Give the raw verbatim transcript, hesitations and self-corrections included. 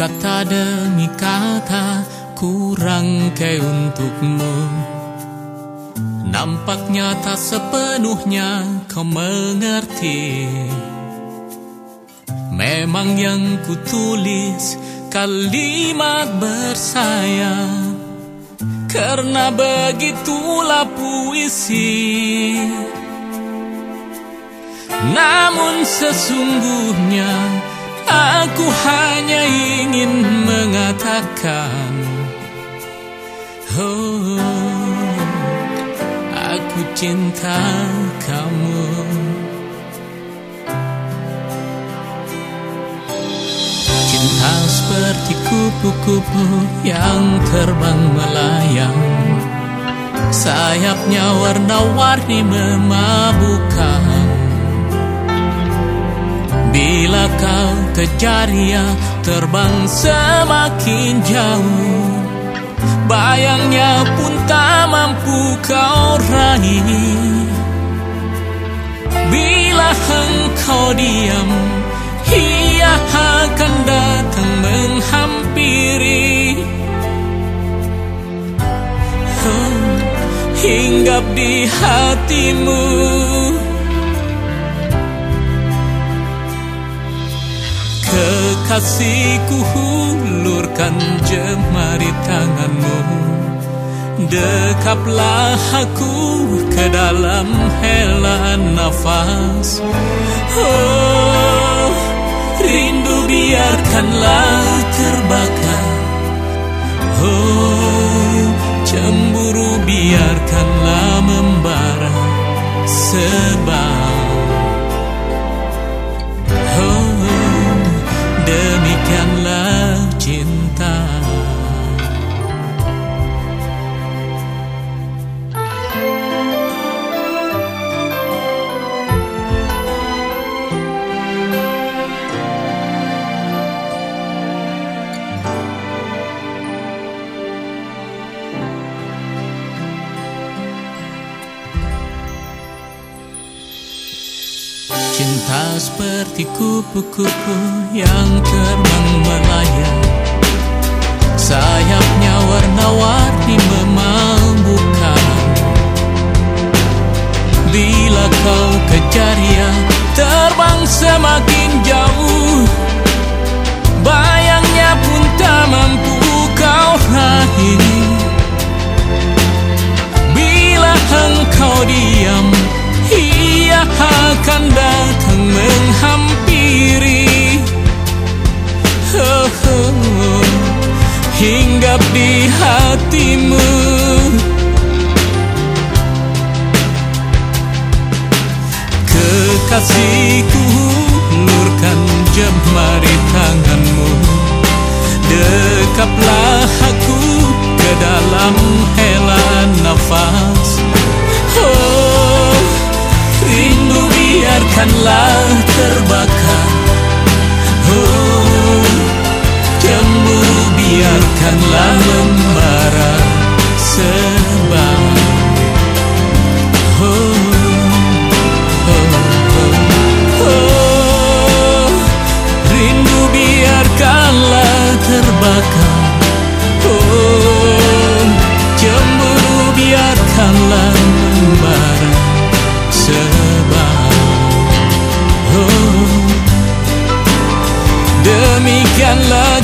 Kata demi kata ku rangkai untukmu. Nampaknya tak sepenuhnya kau mengerti. Memang yang ku tulis kalimat bersayap, karena begitulah puisi. Namun sesungguhnya aku hanya ingin mengatakan, oh, aku cinta kamu. Cinta seperti kupu-kupu yang terbang melayang, sayapnya warna-warni memabukkan. Bila kau kejar ia terbang semakin jauh, bayangnya pun tak mampu kau raih. Bila engkau diam, ia akan datang menghampiri. Oh, hinggap di hatimu. Kekasihku, hulurkan jemari tanganmu, dekaplah aku ke dalam helaan nafas. Oh, rindu biarkanlah terbakar. Oh, cemburu biarkanlah membara. Sebab demikianlah cinta. Cinta seperti kupu-kupu yang terbang melayang, sayapnya warna-warni memabukkan. Bila kau kejar ia terbang semakin jauh, bayangnya pun tak mampu kau raih. Bila engkau diam, ia akan datang menghampiri. Oh, oh, hinggap di hatimu. Kekasihku, hulurkan jemari tanganmu, dekaplah aku ke dalam helaan nafas. Oh, rindu biarkanlah terbakar. Oh, cemburu biarkanlah membara. Sebab oh, oh, oh, oh, rindu biarkanlah terbakar. Oh, cemburu biarkanlah membara. Sebab oh, demikianlah